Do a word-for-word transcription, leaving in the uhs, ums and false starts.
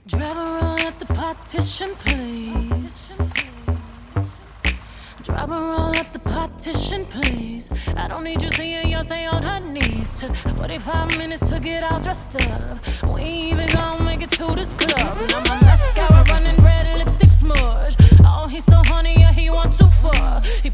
Driver roll at the partition, please. Driver roll at the partition, please. I don't need you seeing Yonsei on her knees. Took forty-five minutes to get all dressed up. We ain't even gonna make it to this club. Now my mascara running, red lipstick smudge. Oh, he's so honey, yeah, he want too far. He